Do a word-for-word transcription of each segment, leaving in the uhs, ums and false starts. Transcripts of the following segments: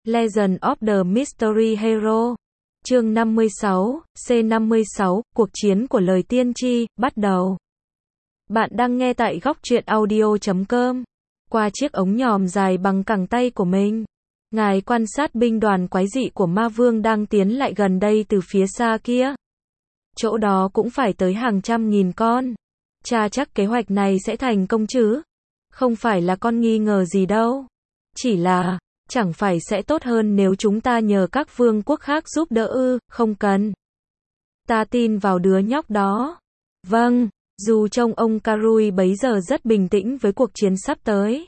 Legend of the Mystery Hero. Chương năm mươi sáu, C năm mươi sáu, cuộc chiến của lời tiên tri, bắt đầu. Bạn đang nghe tại góc truyện audio chấm com. Qua chiếc ống nhòm dài bằng cẳng tay của mình, ngài quan sát binh đoàn quái dị của ma vương đang tiến lại gần đây từ phía xa kia. Chỗ đó cũng phải tới hàng trăm nghìn con. Cha chắc kế hoạch này sẽ thành công chứ? Không phải là con nghi ngờ gì đâu. Chỉ là, chẳng phải sẽ tốt hơn nếu chúng ta nhờ các vương quốc khác giúp đỡ ư? Không cần. Ta tin vào đứa nhóc đó. Vâng, dù trông ông Karui bấy giờ rất bình tĩnh với cuộc chiến sắp tới,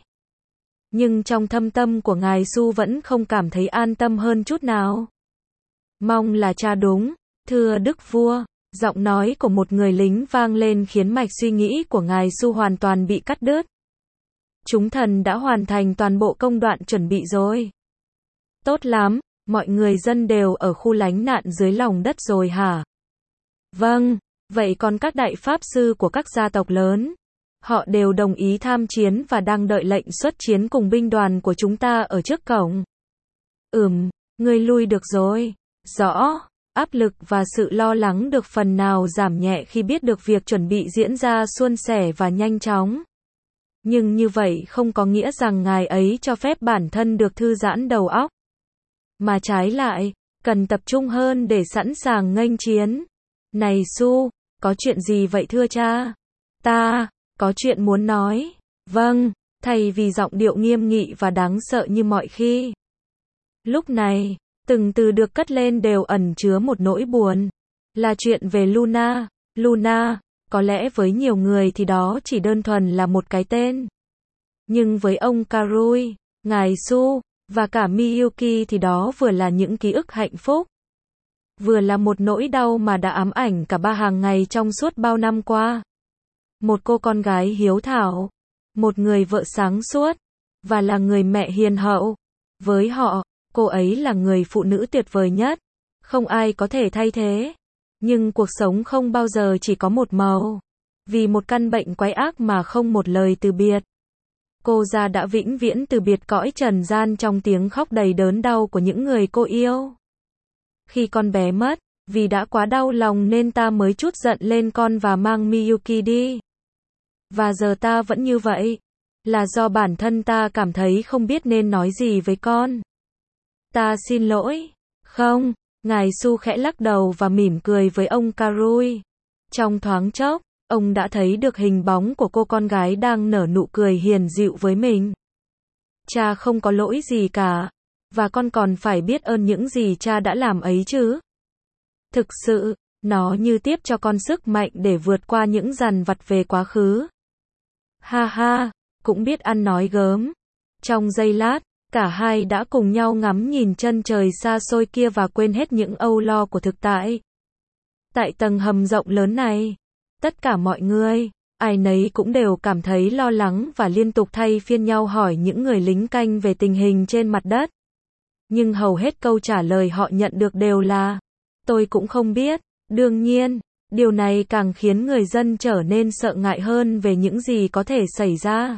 nhưng trong thâm tâm của ngài Su vẫn không cảm thấy an tâm hơn chút nào. Mong là cha đúng, thưa đức vua. Giọng nói của một người lính vang lên khiến mạch suy nghĩ của ngài Su hoàn toàn bị cắt đứt. Chúng thần đã hoàn thành toàn bộ công đoạn chuẩn bị rồi. Tốt lắm, mọi người dân đều ở khu lánh nạn dưới lòng đất rồi hả? Vâng, vậy còn các đại pháp sư của các gia tộc lớn? Họ đều đồng ý tham chiến và đang đợi lệnh xuất chiến cùng binh đoàn của chúng ta ở trước cổng. Ừm, ngươi lui được rồi. Rõ. Áp lực và sự lo lắng được phần nào giảm nhẹ khi biết được việc chuẩn bị diễn ra suôn sẻ và nhanh chóng. Nhưng như vậy không có nghĩa rằng ngài ấy cho phép bản thân được thư giãn đầu óc. Mà trái lại, cần tập trung hơn để sẵn sàng nghênh chiến. Này Su, có chuyện gì vậy thưa cha? Ta, có chuyện muốn nói. Vâng, thay vì giọng điệu nghiêm nghị và đáng sợ như mọi khi. Lúc này, từng từ được cất lên đều ẩn chứa một nỗi buồn. Là chuyện về Luna. Luna, có lẽ với nhiều người thì đó chỉ đơn thuần là một cái tên. Nhưng với ông Karui, ngài Su, và cả Miyuki thì đó vừa là những ký ức hạnh phúc, vừa là một nỗi đau mà đã ám ảnh cả ba hàng ngày trong suốt bao năm qua. Một cô con gái hiếu thảo, một người vợ sáng suốt, và là người mẹ hiền hậu. Với họ, cô ấy là người phụ nữ tuyệt vời nhất. Không ai có thể thay thế. Nhưng cuộc sống không bao giờ chỉ có một màu. Vì một căn bệnh quái ác mà không một lời từ biệt, cô ra đã vĩnh viễn từ biệt cõi trần gian trong tiếng khóc đầy đớn đau của những người cô yêu. Khi con bé mất, vì đã quá đau lòng nên ta mới trút giận lên con và mang Miyuki đi. Và giờ ta vẫn như vậy. Là do bản thân ta cảm thấy không biết nên nói gì với con. Ta xin lỗi. Không, ngài Su khẽ lắc đầu và mỉm cười với ông Karui. Trong thoáng chốc, ông đã thấy được hình bóng của cô con gái đang nở nụ cười hiền dịu với mình. Cha không có lỗi gì cả. Và con còn phải biết ơn những gì cha đã làm ấy chứ. Thực sự, nó như tiếp cho con sức mạnh để vượt qua những dằn vặt về quá khứ. Ha ha, cũng biết ăn nói gớm. Trong giây lát, cả hai đã cùng nhau ngắm nhìn chân trời xa xôi kia và quên hết những âu lo của thực tại. Tại tầng hầm rộng lớn này, tất cả mọi người, ai nấy cũng đều cảm thấy lo lắng và liên tục thay phiên nhau hỏi những người lính canh về tình hình trên mặt đất. Nhưng hầu hết câu trả lời họ nhận được đều là, tôi cũng không biết. Đương nhiên, điều này càng khiến người dân trở nên sợ ngại hơn về những gì có thể xảy ra.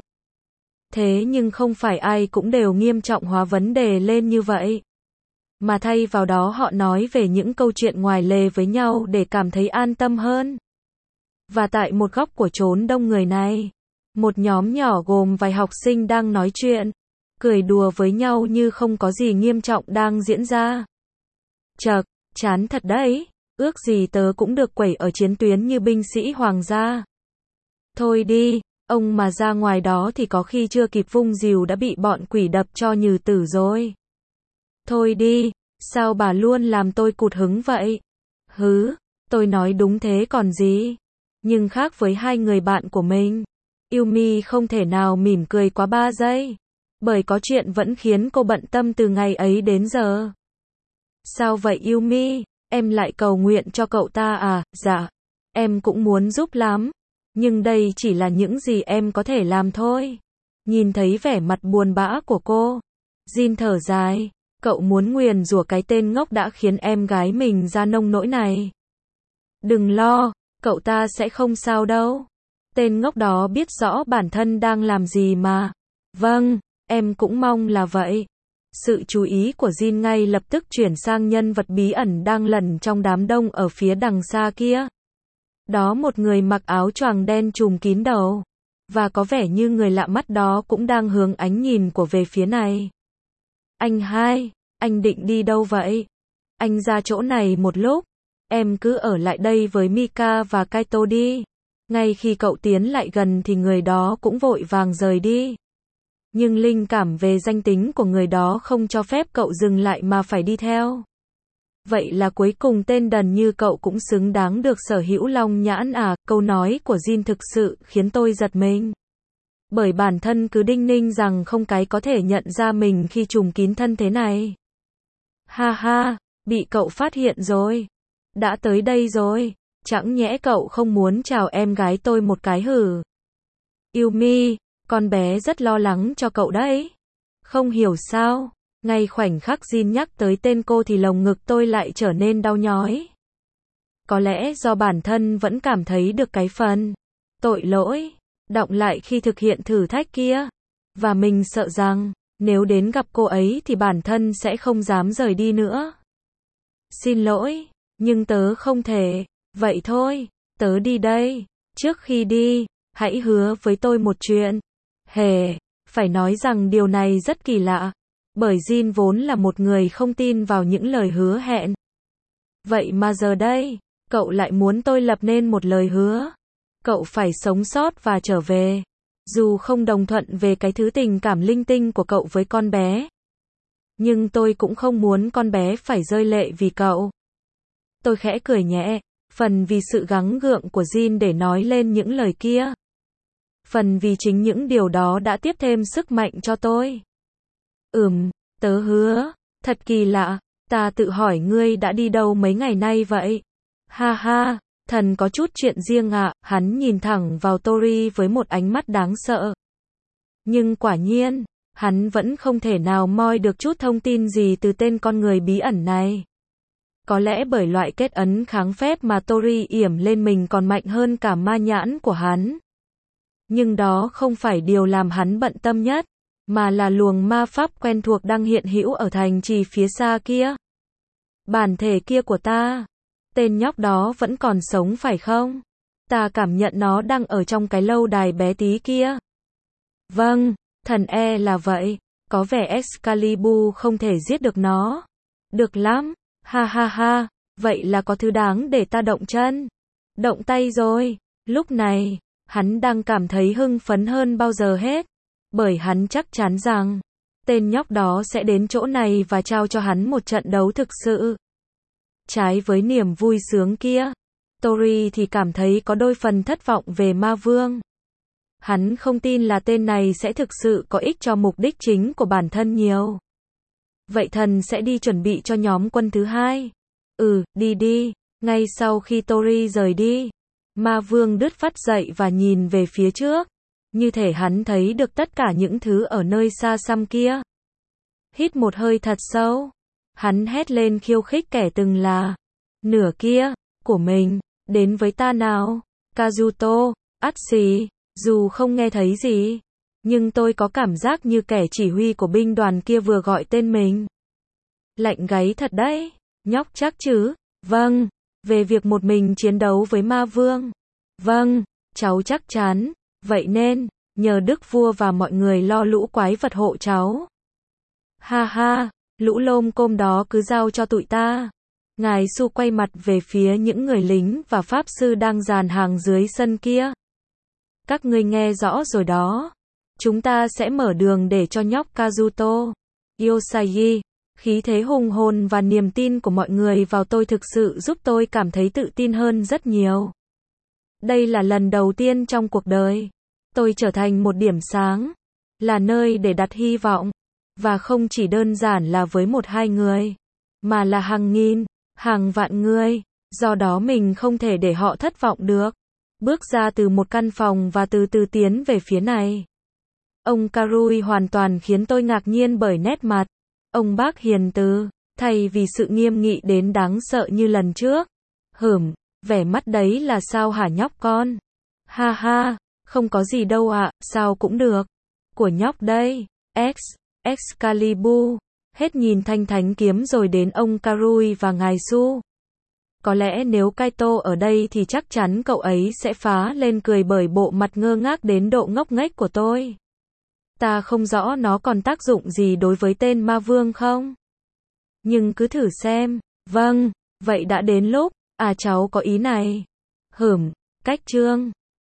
Thế nhưng không phải ai cũng đều nghiêm trọng hóa vấn đề lên như vậy. Mà thay vào đó họ nói về những câu chuyện ngoài lề với nhau để cảm thấy an tâm hơn. Và tại một góc của chốn đông người này, một nhóm nhỏ gồm vài học sinh đang nói chuyện, cười đùa với nhau như không có gì nghiêm trọng đang diễn ra. Chậc, chán thật đấy, ước gì tớ cũng được quẩy ở chiến tuyến như binh sĩ hoàng gia. Thôi đi, ông mà ra ngoài đó thì có khi chưa kịp vung rìu đã bị bọn quỷ đập cho nhừ tử rồi. Thôi đi, sao bà luôn làm tôi cụt hứng vậy? Hứ, tôi nói đúng thế còn gì. Nhưng khác với hai người bạn của mình, Yumi không thể nào mỉm cười quá ba giây. Bởi có chuyện vẫn khiến cô bận tâm từ ngày ấy đến giờ. Sao vậy Yumi? Em lại cầu nguyện cho cậu ta à? Dạ, em cũng muốn giúp lắm. Nhưng đây chỉ là những gì em có thể làm thôi. Nhìn thấy vẻ mặt buồn bã của cô, Jin thở dài. Cậu muốn nguyền rủa cái tên ngốc đã khiến em gái mình ra nông nỗi này. Đừng lo, cậu ta sẽ không sao đâu. Tên ngốc đó biết rõ bản thân đang làm gì mà. Vâng, em cũng mong là vậy. Sự chú ý của Jin ngay lập tức chuyển sang nhân vật bí ẩn đang lẩn trong đám đông ở phía đằng xa kia. Đó một người mặc áo choàng đen trùm kín đầu. Và có vẻ như người lạ mắt đó cũng đang hướng ánh nhìn của về phía này. Anh hai, anh định đi đâu vậy? Anh ra chỗ này một lúc. Em cứ ở lại đây với Mika và Kaito đi. Ngay khi cậu tiến lại gần thì người đó cũng vội vàng rời đi. Nhưng linh cảm về danh tính của người đó không cho phép cậu dừng lại mà phải đi theo. Vậy là cuối cùng tên đần như cậu cũng xứng đáng được sở hữu long nhãn à? Câu nói của Jin thực sự khiến tôi giật mình. Bởi bản thân cứ đinh ninh rằng không cái có thể nhận ra mình khi trùm kín thân thế này. Ha ha, bị cậu phát hiện rồi. Đã tới đây rồi. Chẳng nhẽ cậu không muốn chào em gái tôi một cái hử? Yumi, con bé rất lo lắng cho cậu đấy. Không hiểu sao, ngay khoảnh khắc Jin nhắc tới tên cô thì lồng ngực tôi lại trở nên đau nhói. Có lẽ do bản thân vẫn cảm thấy được cái phần tội lỗi đọng lại khi thực hiện thử thách kia. Và mình sợ rằng, nếu đến gặp cô ấy thì bản thân sẽ không dám rời đi nữa. Xin lỗi, nhưng tớ không thể. Vậy thôi, tớ đi đây. Trước khi đi, hãy hứa với tôi một chuyện. Hề, phải nói rằng điều này rất kỳ lạ. Bởi Jin vốn là một người không tin vào những lời hứa hẹn. Vậy mà giờ đây, cậu lại muốn tôi lập nên một lời hứa. Cậu phải sống sót và trở về. Dù không đồng thuận về cái thứ tình cảm linh tinh của cậu với con bé. Nhưng tôi cũng không muốn con bé phải rơi lệ vì cậu. Tôi khẽ cười nhẹ. Phần vì sự gắng gượng của Jin để nói lên những lời kia. Phần vì chính những điều đó đã tiếp thêm sức mạnh cho tôi. Ừm, tớ hứa. Thật kỳ lạ. Ta tự hỏi ngươi đã đi đâu mấy ngày nay vậy? Ha ha, thần có chút chuyện riêng ạ. Hắn nhìn thẳng vào Tori với một ánh mắt đáng sợ. Nhưng quả nhiên, hắn vẫn không thể nào moi được chút thông tin gì từ tên con người bí ẩn này. Có lẽ bởi loại kết ấn kháng phép mà Tori yểm lên mình còn mạnh hơn cả ma nhãn của hắn. Nhưng đó không phải điều làm hắn bận tâm nhất, mà là luồng ma pháp quen thuộc đang hiện hữu ở thành trì phía xa kia. Bản thể kia của ta, tên nhóc đó vẫn còn sống phải không? Ta cảm nhận nó đang ở trong cái lâu đài bé tí kia. Vâng, thần e là vậy, có vẻ Excalibur không thể giết được nó. Được lắm. Ha ha ha, vậy là có thứ đáng để ta động chân, động tay rồi. Lúc này, hắn đang cảm thấy hưng phấn hơn bao giờ hết, bởi hắn chắc chắn rằng, tên nhóc đó sẽ đến chỗ này và trao cho hắn một trận đấu thực sự. Trái với niềm vui sướng kia, Tori thì cảm thấy có đôi phần thất vọng về ma vương. Hắn không tin là tên này sẽ thực sự có ích cho mục đích chính của bản thân nhiều. Vậy thần sẽ đi chuẩn bị cho nhóm quân thứ hai. Ừ, đi đi. Ngay sau khi Tori rời đi, ma vương đứt phát dậy và nhìn về phía trước. Như thể hắn thấy được tất cả những thứ ở nơi xa xăm kia. Hít một hơi thật sâu. Hắn hét lên khiêu khích kẻ từng là nửa kia của mình. Đến với ta nào. Kazuto, ắt xì. Dù không nghe thấy gì, nhưng tôi có cảm giác như kẻ chỉ huy của binh đoàn kia vừa gọi tên mình. Lạnh gáy thật đấy, nhóc chắc chứ? Vâng, về việc một mình chiến đấu với ma vương. Vâng, cháu chắc chắn, vậy nên, nhờ đức vua và mọi người lo lũ quái vật hộ cháu. Ha ha, lũ lôm côm đó cứ giao cho tụi ta. Ngài Su quay mặt về phía những người lính và pháp sư đang dàn hàng dưới sân kia. Các ngươi nghe rõ rồi đó. Chúng ta sẽ mở đường để cho nhóc Kazuto, Yosagi. Khí thế hùng hồn và niềm tin của mọi người vào tôi thực sự giúp tôi cảm thấy tự tin hơn rất nhiều. Đây là lần đầu tiên trong cuộc đời, tôi trở thành một điểm sáng, là nơi để đặt hy vọng, và không chỉ đơn giản là với một hai người, mà là hàng nghìn, hàng vạn người, do đó mình không thể để họ thất vọng được. Bước ra từ một căn phòng và từ từ tiến về phía này. Ông Karui hoàn toàn khiến tôi ngạc nhiên bởi nét mặt. Ông bác hiền từ, thay vì sự nghiêm nghị đến đáng sợ như lần trước. Hửm, vẻ mắt đấy là sao hả nhóc con? Ha ha, không có gì đâu ạ, sao cũng được. Của nhóc đây, X, Excalibur, Hết nhìn thanh thánh kiếm rồi đến ông Karui và ngài Su. Có lẽ nếu Kaito ở đây thì chắc chắn cậu ấy sẽ phá lên cười bởi bộ mặt ngơ ngác đến độ ngốc nghếch của tôi. Ta không rõ nó còn tác dụng gì đối với tên ma vương không? Nhưng cứ thử xem. Vâng, vậy đã đến lúc. À cháu có ý này. Hửm, cách chương.